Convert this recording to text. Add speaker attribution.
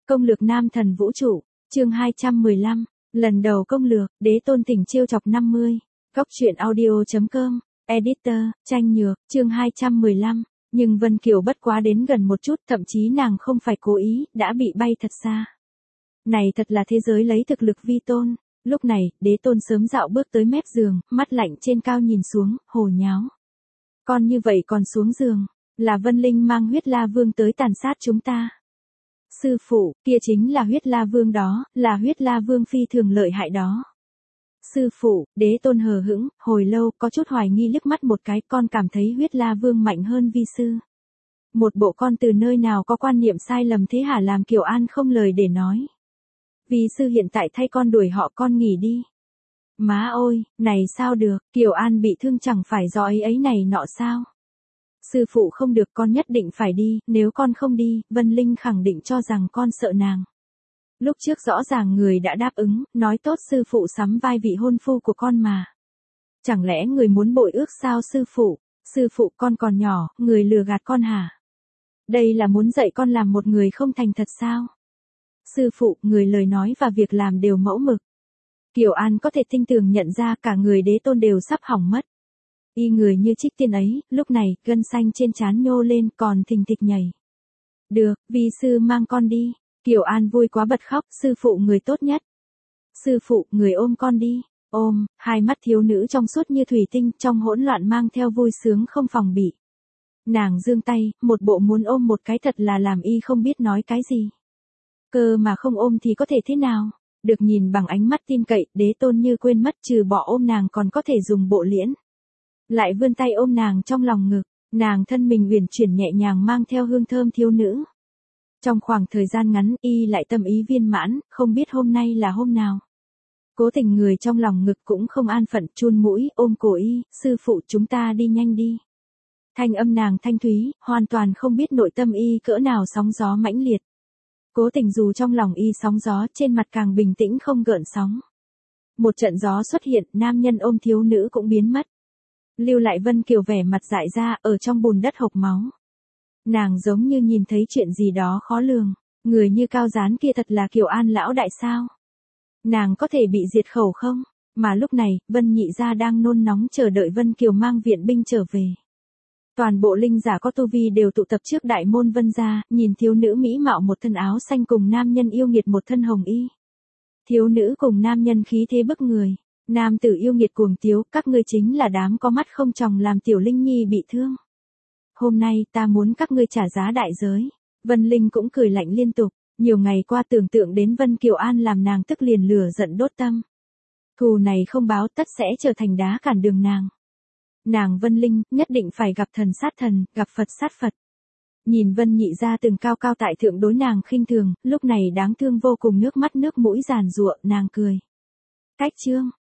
Speaker 1: Công lược nam thần vũ trụ, chương 215, lần đầu công lược, đế tôn tình chiêu chọc 50, góc truyện audio.com, editor, tranh nhược, chương 215, nhưng Vân Kiều bất quá đến gần một chút, thậm chí nàng không phải cố ý, đã bị bay thật xa. Này thật là thế giới lấy thực lực vi tôn, lúc này, đế tôn sớm dạo bước tới mép giường, mắt lạnh trên cao nhìn xuống, hồ nháo. Con như vậy còn xuống giường, là Vân Linh mang huyết la vương tới tàn sát chúng ta. Sư phụ, kia chính là huyết la vương đó, là huyết la vương phi thường lợi hại đó. Sư phụ, đế tôn hờ hững, hồi lâu, có chút hoài nghi liếc mắt một cái, con cảm thấy huyết la vương mạnh hơn vi sư. Một bộ con từ nơi nào có quan niệm sai lầm thế hả, làm Kiều An không lời để nói. Vi sư hiện tại thay con đuổi họ, con nghỉ đi. Má ôi, này sao được, Kiều An bị thương chẳng phải do ấy này nọ sao? Sư phụ không được, con nhất định phải đi, nếu con không đi, Vân Linh khẳng định cho rằng con sợ nàng. Lúc trước rõ ràng người đã đáp ứng, nói tốt sư phụ sắm vai vị hôn phu của con mà. Chẳng lẽ người muốn bội ước sao sư phụ con còn nhỏ, người lừa gạt con hả? Đây là muốn dạy con làm một người không thành thật sao? Sư phụ, người lời nói và việc làm đều mẫu mực. Kiều An có thể tinh tường nhận ra cả người đế tôn đều sắp hỏng mất. Y người như trích tiên ấy, lúc này, gân xanh trên trán nhô lên còn thình thịch nhảy. Được, vi sư mang con đi. Kiều An vui quá bật khóc, sư phụ người tốt nhất. Sư phụ, người ôm con đi. Ôm, hai mắt thiếu nữ trong suốt như thủy tinh, trong hỗn loạn mang theo vui sướng không phòng bị. Nàng giương tay, một bộ muốn ôm một cái thật là làm y không biết nói cái gì. Cơ mà không ôm thì có thể thế nào? Được nhìn bằng ánh mắt tin cậy, đế tôn như quên mất trừ bỏ ôm nàng còn có thể dùng bộ liễn. Lại vươn tay ôm nàng trong lòng ngực, nàng thân mình uyển chuyển nhẹ nhàng mang theo hương thơm thiếu nữ. Trong khoảng thời gian ngắn, y lại tâm ý viên mãn, không biết hôm nay là hôm nào. Cố tình người trong lòng ngực cũng không an phận, chun mũi, ôm cổ y, sư phụ chúng ta đi nhanh đi. Thanh âm nàng thanh thúy, hoàn toàn không biết nội tâm y cỡ nào sóng gió mãnh liệt. Cố tình dù trong lòng y sóng gió, trên mặt càng bình tĩnh không gợn sóng. Một trận gió xuất hiện, nam nhân ôm thiếu nữ cũng biến mất. Lưu lại Vân Kiều vẻ mặt dại ra, ở trong bùn đất hộc máu. Nàng giống như nhìn thấy chuyện gì đó khó lường, người như cao gián kia thật là Kiều An lão đại sao? Nàng có thể bị diệt khẩu không? Mà lúc này, Vân Nhị gia đang nôn nóng chờ đợi Vân Kiều mang viện binh trở về. Toàn bộ linh giả có tu vi đều tụ tập trước đại môn Vân gia, nhìn thiếu nữ mỹ mạo một thân áo xanh cùng nam nhân yêu nghiệt một thân hồng y. Thiếu nữ cùng nam nhân khí thế bức người, nam tử yêu nghiệt cuồng tiếu, các ngươi chính là đám có mắt không tròng làm tiểu Linh Nhi bị thương. Hôm nay ta muốn các ngươi trả giá đại giới. Vân Linh cũng cười lạnh liên tục, nhiều ngày qua tưởng tượng đến Vân Kiều An làm nàng tức liền lửa giận đốt tâm. Thù này không báo tất sẽ trở thành đá cản đường nàng. Nàng Vân Linh nhất định phải gặp thần sát thần, gặp Phật sát Phật. Nhìn Vân Nhị gia từng cao cao tại thượng đối nàng khinh thường, lúc này đáng thương vô cùng nước mắt nước mũi giàn giụa, nàng cười. Cách chương,